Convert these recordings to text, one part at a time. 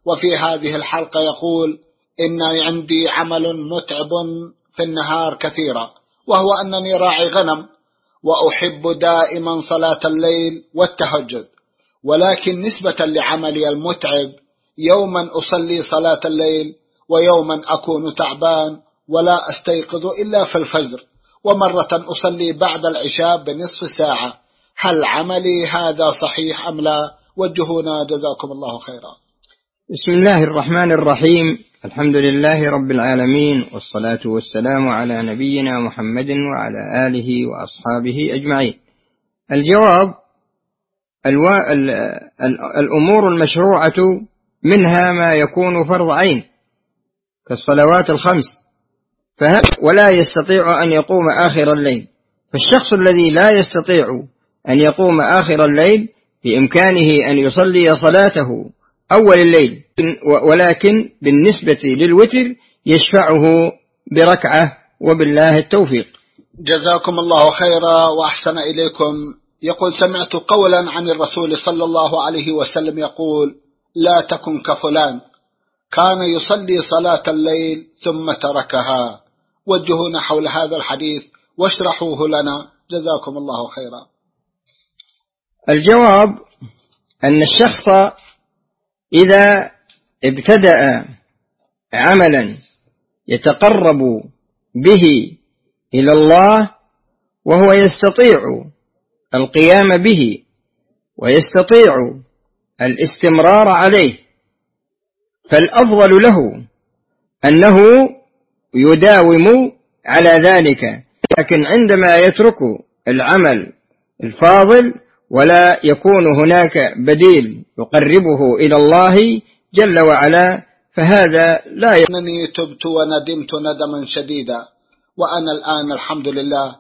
وفي هذه الحلقة يقول: إن عندي عمل متعب في النهار كثيرا، وهو أنني راعي غنم، وأحب دائما صلاة الليل والتهجد، ولكن نسبة لعملي المتعب يوما أصلي صلاة الليل، ويوما أكون تعبان ولا أستيقظ إلا في الفجر، ومرة أصلي بعد العشاء بنصف ساعة. هل عملي هذا صحيح أم لا؟ وجهونا جزاكم الله خيرا. بسم الله الرحمن الرحيم. الحمد لله رب العالمين، والصلاة والسلام على نبينا محمد وعلى آله وأصحابه أجمعين. الجواب: الأمور المشروعة منها ما يكون فرض عين كالصلوات الخمس، ولا يستطيع أن يقوم آخر الليل، فالشخص الذي لا يستطيع أن يقوم آخر الليل بإمكانه أن يصلي صلاته أول الليل، ولكن بالنسبة للوتر يشفعه بركعة، وبالله التوفيق. جزاكم الله خيرا وأحسن إليكم. يقول: سمعت قولا عن الرسول صلى الله عليه وسلم يقول: لا تكن كفلان كان يصلي صلاة الليل ثم تركها. وجهونا حول هذا الحديث واشرحوه لنا جزاكم الله خيرا. الجواب: أن الشخص إذا ابتدأ عملا يتقرب به إلى الله وهو يستطيع القيام به ويستطيع الاستمرار عليه، فالأفضل له أنه يداوم على ذلك. لكن عندما يترك العمل الفاضل ولا يكون هناك بديل يقربه إلى الله جل وعلا، فهذا لا أنني تبت وندمت ندما شديدا، وأنا الآن الحمد لله.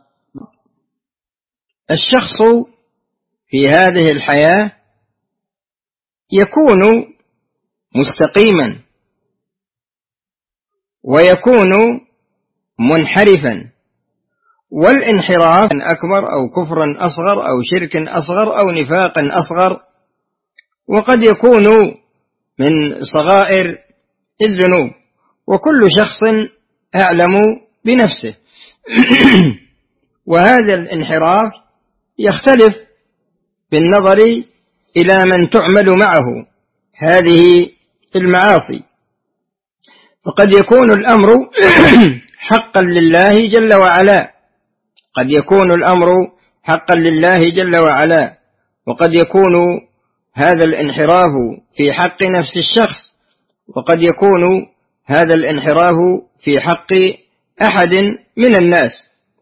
الشخص في هذه الحياة يكون مستقيما ويكون منحرفا، والانحراف أكبر أو كفرا أصغر أو شرك أصغر أو نفاقا أصغر، وقد يكون من صغائر الذنوب، وكل شخص أعلم بنفسه. وهذا الانحراف يختلف بالنظر إلى من تعمل معه هذه المعاصي، فقد يكون الأمر حقا لله جل وعلا، قد يكون الأمر حقا لله جل وعلا، وقد يكون هذا الانحراف في حق نفس الشخص، وقد يكون هذا الانحراف في حق أحد من الناس.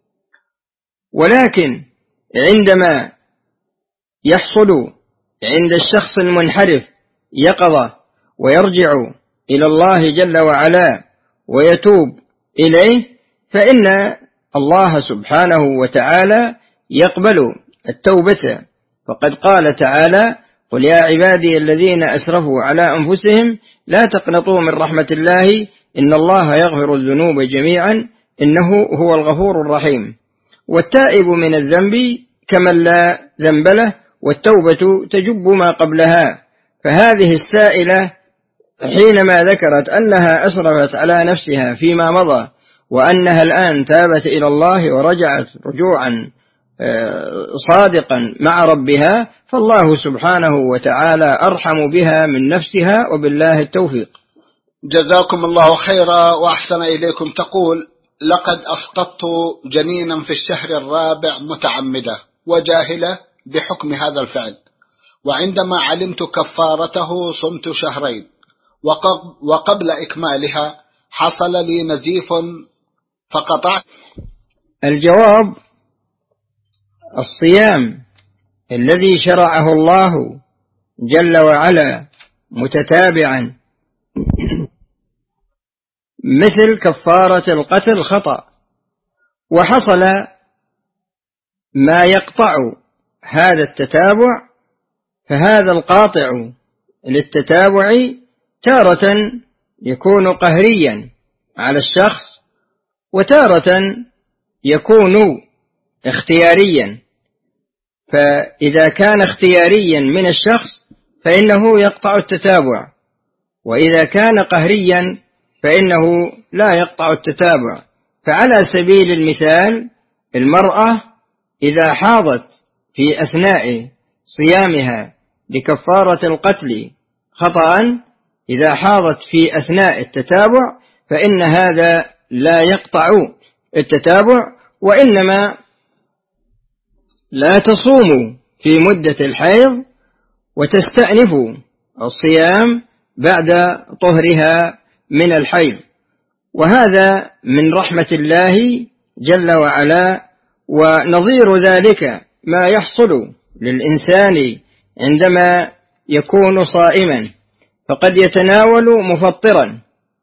ولكن عندما يحصل عند الشخص المنحرف يقظة ويرجع إلى الله جل وعلا ويتوب إليه، فإن الله سبحانه وتعالى يقبل التوبة، فقد قال تعالى: قل يا عبادي الذين أسرفوا على أنفسهم لا تقنطوا من رحمة الله إن الله يغفر الذنوب جميعا إنه هو الغفور الرحيم. والتائب من الذنب كمن لا ذنب له، والتوبة تجب ما قبلها. فهذه السائلة حينما ذكرت أنها أسرفت على نفسها فيما مضى، وأنها الآن تابت إلى الله ورجعت رجوعا صادقا مع ربها، فالله سبحانه وتعالى أرحم بها من نفسها، وبالله التوفيق. جزاكم الله خيرا وأحسن إليكم. تقول: لقد أسقطت جنينا في الشهر الرابع متعمدة وجاهلة بحكم هذا الفعل، وعندما علمت كفارته صمت شهرين، وقبل إكمالها حصل لي نزيف فقطعت. الجواب: الصيام الذي شرعه الله جل وعلا متتابعا مثل كفارة القتل خطأ، وحصل ما يقطع هذا التتابع، فهذا القاطع للتتابع تارة يكون قهريا على الشخص، وتارة يكون اختياريا. فإذا كان اختياريا من الشخص فإنه يقطع التتابع، وإذا كان قهريا فإنه لا يقطع التتابع. فعلى سبيل المثال المرأة إذا حاضت في أثناء صيامها لكفارة القتل خطأ، إذا حاضت في أثناء التتابع فإن هذا لا يقطع التتابع، وإنما لا تصوم في مدة الحيض وتستأنف الصيام بعد طهرها من الحيض. وهذا من رحمة الله جل وعلا. ونظير ذلك ما يحصل للإنسان عندما يكون صائما، فقد يتناول مفطرا،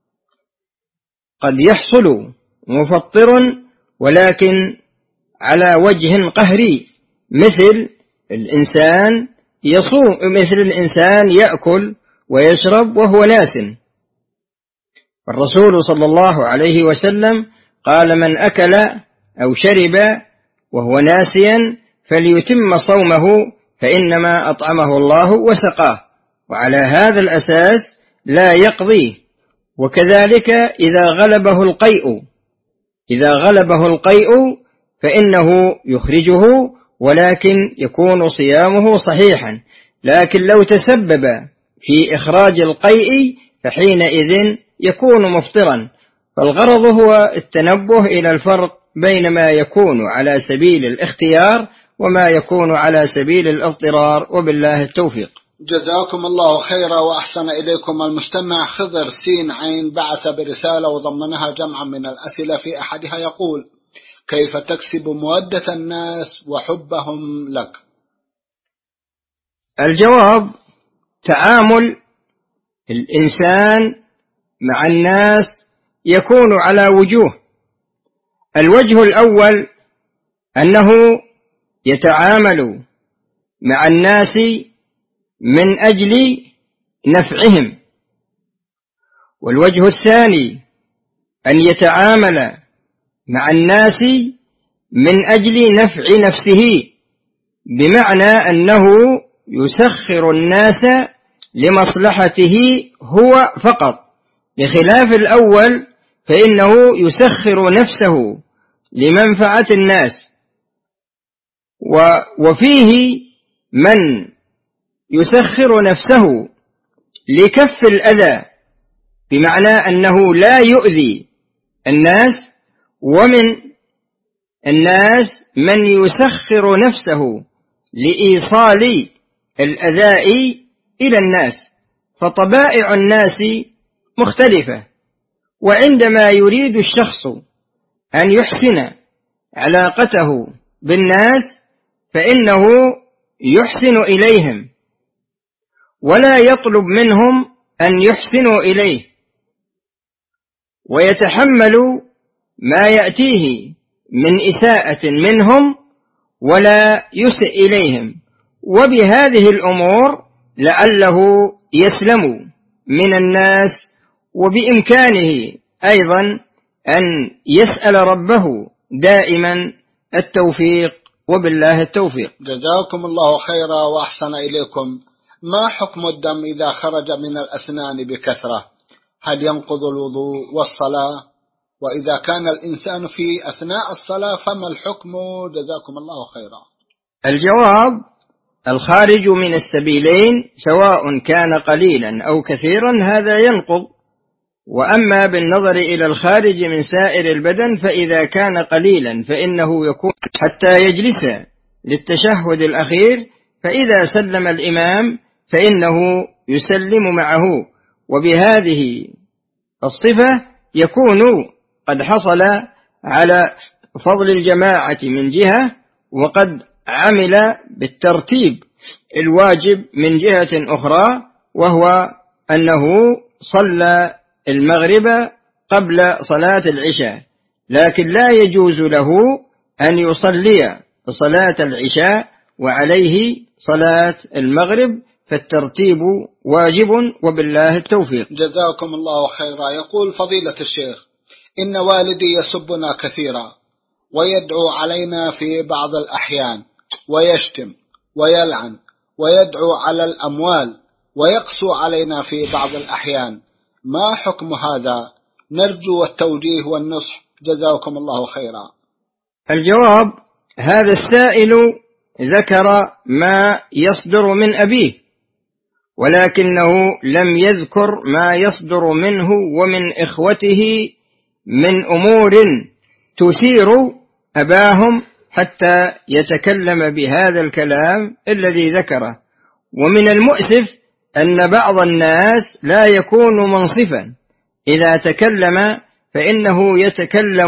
قد يحصل مفطر ولكن على وجه قهري، مثل الإنسان يأكل ويشرب وهو ناس. الرسول صلى الله عليه وسلم قال: من أكل أو شرب وهو ناسيا فليتم صومه فإنما أطعمه الله وسقاه. وعلى هذا الأساس لا يقضيه. وكذلك إذا غلبه القيء فإنه يخرجه، ولكن يكون صيامه صحيحا. لكن لو تسبب في إخراج القيء فحينئذ يكون مفطرا. فالغرض هو التنبه إلى الفرق بين ما يكون على سبيل الاختيار وما يكون على سبيل الاضطرار، وبالله التوفيق. جزاكم الله خيرا وأحسن إليكم. المستمع خضر سين عين بعث برسالة وضمنها جمعا من الأسئلة. في أحدها يقول: كيف تكسب مودة الناس وحبهم لك؟ الجواب: تعامل الإنسان مع الناس يكون على وجوه. الوجه الأول أنه يتعامل مع الناس من أجل نفعهم، والوجه الثاني أن يتعامل مع الناس من أجل نفع نفسه، بمعنى أنه يسخر الناس لمصلحته هو فقط، بخلاف الأول فإنه يسخر نفسه لمنفعة الناس. وفيه من يسخر نفسه لكف الأذى، بمعنى أنه لا يؤذي الناس، ومن الناس من يسخر نفسه لإيصال الأذى إلى الناس. فطبائع الناس مختلفة، وعندما يريد الشخص أن يحسن علاقته بالناس فإنه يحسن إليهم ولا يطلب منهم أن يحسنوا إليه، ويتحمل ما يأتيه من إساءة منهم ولا يسئ إليهم. وبهذه الأمور لعله يسلم من الناس، وبإمكانه أيضا أن يسأل ربه دائما التوفيق، وبالله التوفيق. جزاكم الله خيرا وأحسن إليكم. ما حكم الدم إذا خرج من الأسنان بكثرة؟ هل ينقض الوضوء والصلاة؟ وإذا كان الإنسان في أثناء الصلاة فما الحكم؟ جزاكم الله خيرا. الجواب: الخارج من السبيلين سواء كان قليلا أو كثيرا هذا ينقض. وأما بالنظر إلى الخارج من سائر البدن فإذا كان قليلا فإنه يكون حتى يجلس للتشهد الأخير، فإذا سلم الإمام فإنه يسلم معه. وبهذه الصفة يكون قد حصل على فضل الجماعة من جهة، وقد عمل بالترتيب الواجب من جهة أخرى، وهو أنه صلى المغرب قبل صلاة العشاء، لكن لا يجوز له أن يصلي صلاة العشاء وعليه صلاة المغرب، فالترتيب واجب، وبالله التوفيق. جزاكم الله خيرا. يقول فضيلة الشيخ: إن والدي يسبنا كثيرا ويدعو علينا في بعض الأحيان ويشتم ويلعن ويدعو على الأموال، ويقسو علينا في بعض الأحيان. ما حكم هذا؟ نرجو التوجيه والنصح، جزاكم الله خيرا. الجواب: هذا السائل ذكر ما يصدر من أبيه، ولكنه لم يذكر ما يصدر منه ومن إخوته من أمور تثير أباهم حتى يتكلم بهذا الكلام الذي ذكره. ومن المؤسف أن بعض الناس لا يكون منصفا، إذا تكلم فإنه يتكلم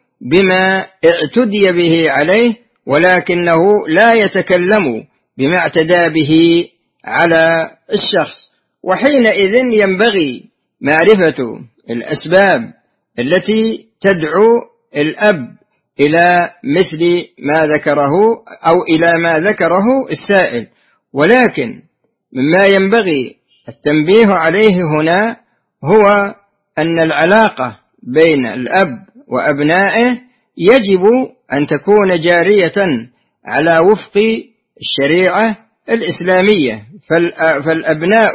بما اعتدي به عليه، ولكنه لا يتكلم بما اعتدى به على الشخص. وحينئذ ينبغي معرفة الأسباب التي تدعو الأب إلى مثل ما ذكره أو إلى ما ذكره السائل. ولكن مما ينبغي التنبيه عليه هنا هو أن العلاقة بين الأب وأبنائه يجب أن تكون جارية على وفق الشريعة الإسلامية، فالأبناء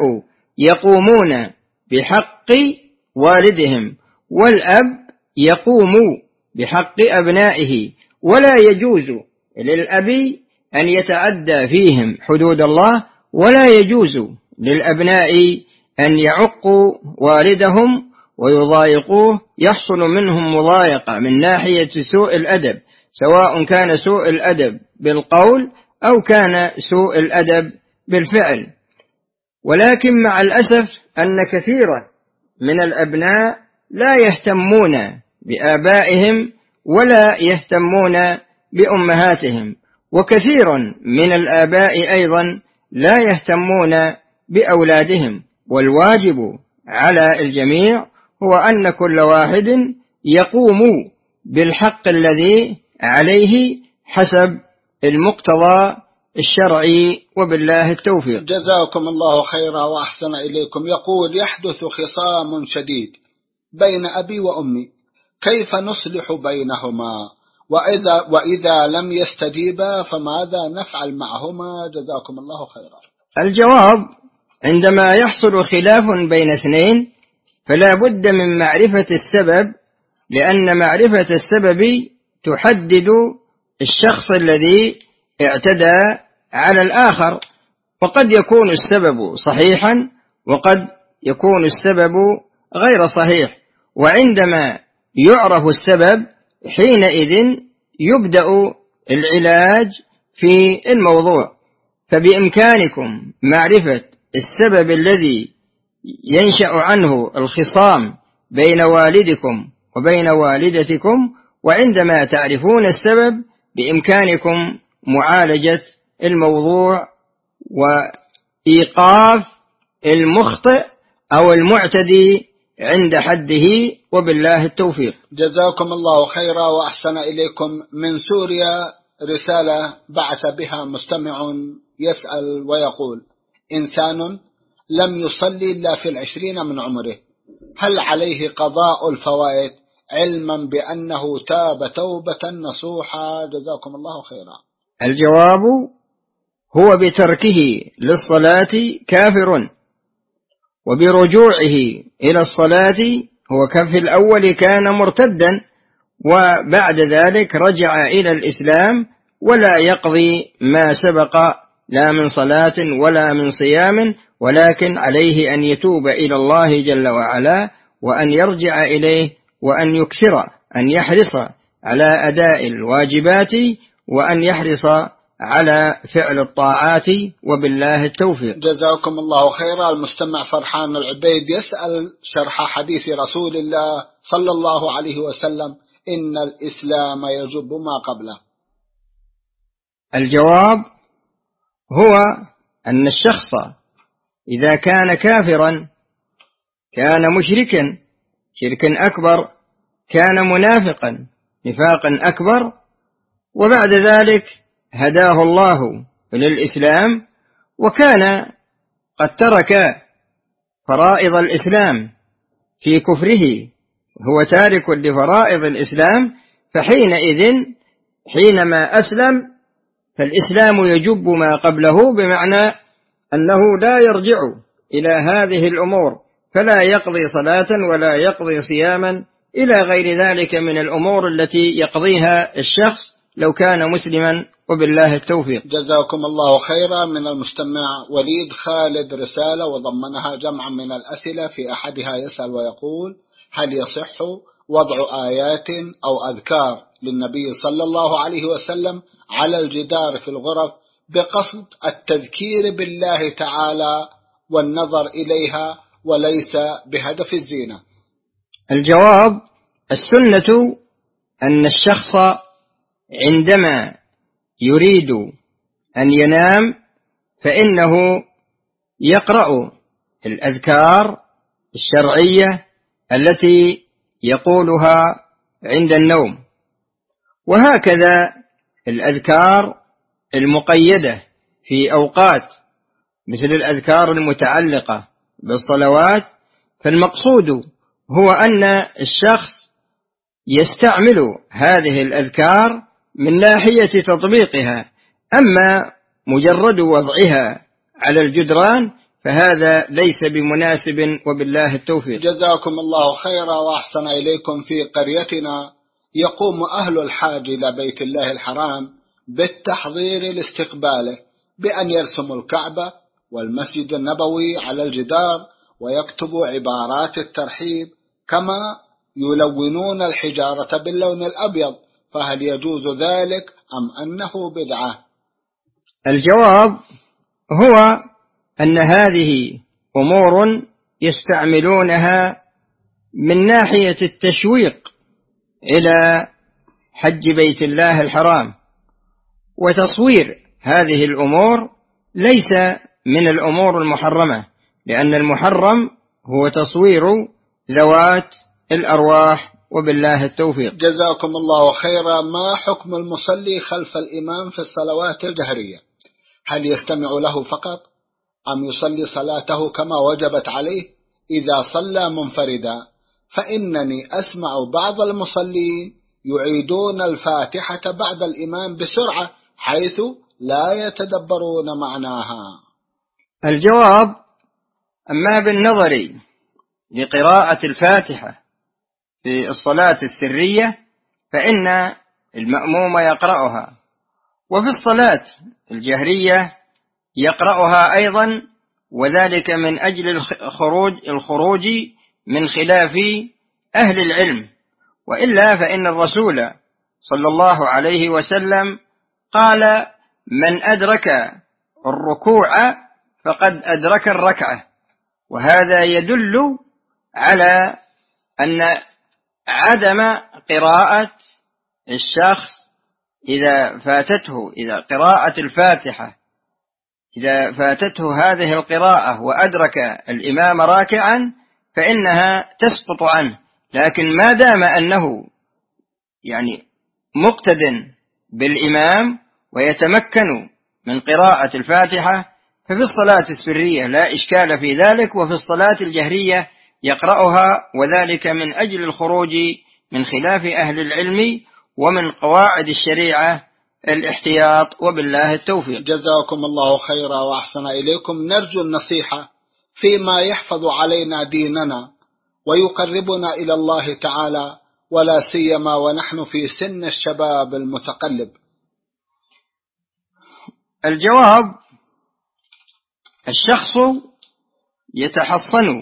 يقومون بحق والدهم، والأب يقوم بحق أبنائه، ولا يجوز للأب أن يتعدى فيهم حدود الله، ولا يجوز للأبناء أن يعقوا والدهم ويضايقوه، يحصل منهم مضايقة من ناحية سوء الأدب، سواء كان سوء الأدب بالقول أو كان سوء الأدب بالفعل. ولكن مع الأسف أن كثيرا من الأبناء لا يهتمون بآبائهم ولا يهتمون بأمهاتهم، وكثير من الآباء أيضا لا يهتمون بأولادهم. والواجب على الجميع هو أن كل واحد يقوم بالحق الذي عليه حسب المقتضى الشرعي، وبالله التوفيق. جزاكم الله خيرا وأحسن إليكم. يقول: يحدث خصام شديد بين أبي وأمي، كيف نصلح بينهما؟ وإذا لم يستجيبا فماذا نفعل معهما؟ جزاكم الله خيرا. الجواب: عندما يحصل خلاف بين اثنين فلا بد من معرفة السبب، لأن معرفة السبب تحدد الشخص الذي اعتدى على الآخر، وقد يكون السبب صحيحا وقد يكون السبب غير صحيح. وعندما يعرف السبب حينئذ يبدأ العلاج في الموضوع. فبإمكانكم معرفة السبب الذي ينشأ عنه الخصام بين والدكم وبين والدتكم، وعندما تعرفون السبب بإمكانكم معالجة الموضوع وإيقاف المخطئ أو المعتدي عند حده، وبالله التوفيق. جزاكم الله خيرا وأحسن إليكم. من سوريا رسالة بعث بها مستمع يسأل ويقول: إنسان لم يصلي إلا في 20 من عمره، هل عليه قضاء الفوائد علما بأنه تاب توبة نصوحا؟ جزاكم الله خيرا. الجواب: هو بتركه للصلاة كافر، وبرجوعه إلى الصلاة هو في الأول كان مرتدا، وبعد ذلك رجع إلى الإسلام، ولا يقضي ما سبق لا من صلاة ولا من صيام، ولكن عليه أن يتوب إلى الله جل وعلا، وأن يرجع إليه، وأن يكثر أن يحرص على أداء الواجبات، وأن يحرص على فعل الطاعات، وبالله التوفيق. جزاكم الله خيرا. المستمع فرحان العبيد يسأل شرح حديث رسول الله صلى الله عليه وسلم: إن الإسلام يجب ما قبله. الجواب: هو أن الشخص إذا كان كافرا كان مشركا شركا أكبر، كان منافقا نفاقا أكبر، وبعد ذلك هداه الله للإسلام، وكان قد ترك فرائض الإسلام في كفره، هو تارك لفرائض الإسلام، فحينئذ حينما أسلم فالإسلام يجب ما قبله، بمعنى أنه لا يرجع إلى هذه الأمور، فلا يقضي صلاة ولا يقضي صياما إلى غير ذلك من الأمور التي يقضيها الشخص لو كان مسلما، وبالله التوفيق. جزاكم الله خيرا. من المستمع وليد خالد رسالة وضمنها جمعا من الأسئلة، في أحدها يسأل ويقول: هل يصح وضع آيات أو أذكار للنبي صلى الله عليه وسلم على الجدار في الغرف بقصد التذكير بالله تعالى والنظر إليها وليس بهدف الزينة؟ الجواب: السنة أن الشخص عندما يريد أن ينام فإنه يقرأ الأذكار الشرعية التي يقولها عند النوم، وهكذا الأذكار المقيدة في أوقات مثل الأذكار المتعلقة بالصلوات. فالمقصود هو أن الشخص يستعمل هذه الأذكار من ناحية تطبيقها، أما مجرد وضعها على الجدران فهذا ليس بمناسب، وبالله التوفيق. جزاكم الله خيرا وأحسن إليكم. في قريتنا يقوم أهل الحاج إلى بيت الله الحرام بالتحضير لاستقباله بأن يرسموا الكعبة والمسجد النبوي على الجدار ويكتبوا عبارات الترحيب، كما يلونون الحجارة باللون الأبيض، فهل يجوز ذلك أم أنه بدعة؟ الجواب هو أن هذه أمور يستعملونها من ناحية التشويق إلى حج بيت الله الحرام، وتصوير هذه الأمور ليس من الأمور المحرمة، لأن المحرم هو تصوير ذوات الأرواح، وبالله التوفيق. جزاكم الله خيرا. ما حكم المصلي خلف الإمام في الصلوات الجهرية؟ هل يستمع له فقط أم يصلي صلاته كما وجبت عليه إذا صلى منفردا؟ فإنني أسمع بعض المصلين يعيدون الفاتحة بعد الإمام بسرعة حيث لا يتدبرون معناها. الجواب: أما بالنظر لقراءة الفاتحة في الصلاة السرية فإن المأموم يقرأها، وفي الصلاة الجهرية يقرأها أيضا، وذلك من أجل الخروج من خلاف أهل العلم، وإلا فإن الرسول صلى الله عليه وسلم قال: من أدرك الركوع فقد أدرك الركعة. وهذا يدل على أن عدم قراءة الشخص إذا قراءة الفاتحة إذا فاتته هذه القراءة وأدرك الإمام راكعا فإنها تسقط عنه، لكن ما دام أنه مقتد بالإمام ويتمكن من قراءة الفاتحة ففي الصلاة السرية لا إشكال في ذلك، وفي الصلاة الجهرية يقرأها، وذلك من أجل الخروج من خلاف أهل العلم، ومن قواعد الشريعة الاحتياط، وبالله التوفيق. جزاكم الله خيرا وأحسن إليكم. نرجو النصيحة فيما يحفظ علينا ديننا ويقربنا إلى الله تعالى، ولا سيما ونحن في سن الشباب المتقلب. الجواب: الشخص يتحصن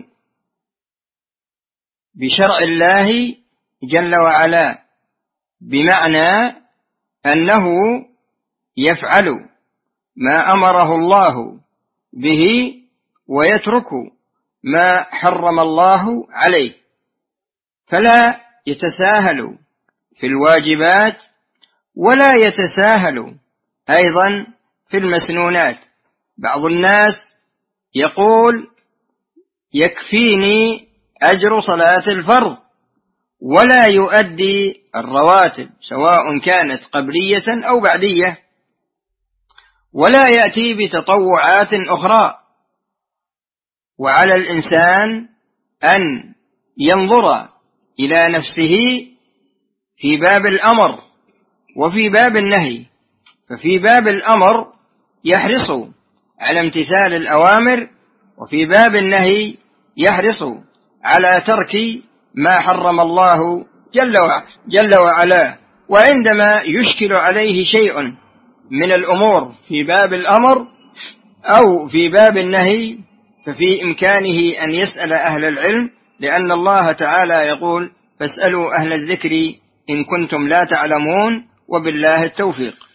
بشرع الله جل وعلا، بمعنى أنه يفعل ما أمره الله به ويترك ما حرم الله عليه، فلا يتساهل في الواجبات ولا يتساهل أيضا في المسنونات. بعض الناس يقول: يكفيني أجر صلاة الفرض، ولا يؤدي الرواتب سواء كانت قبلية أو بعدية، ولا يأتي بتطوعات أخرى. وعلى الإنسان أن ينظر إلى نفسه في باب الأمر وفي باب النهي، ففي باب الأمر يحرص على امتثال الأوامر وفي باب النهي يحرص على ترك ما حرم الله جل وعلا. وعندما يشكل عليه شيء من الأمور في باب الأمر أو في باب النهي ففي إمكانه أن يسأل أهل العلم، لأن الله تعالى يقول: فاسألوا أهل الذكر إن كنتم لا تعلمون، وبالله التوفيق.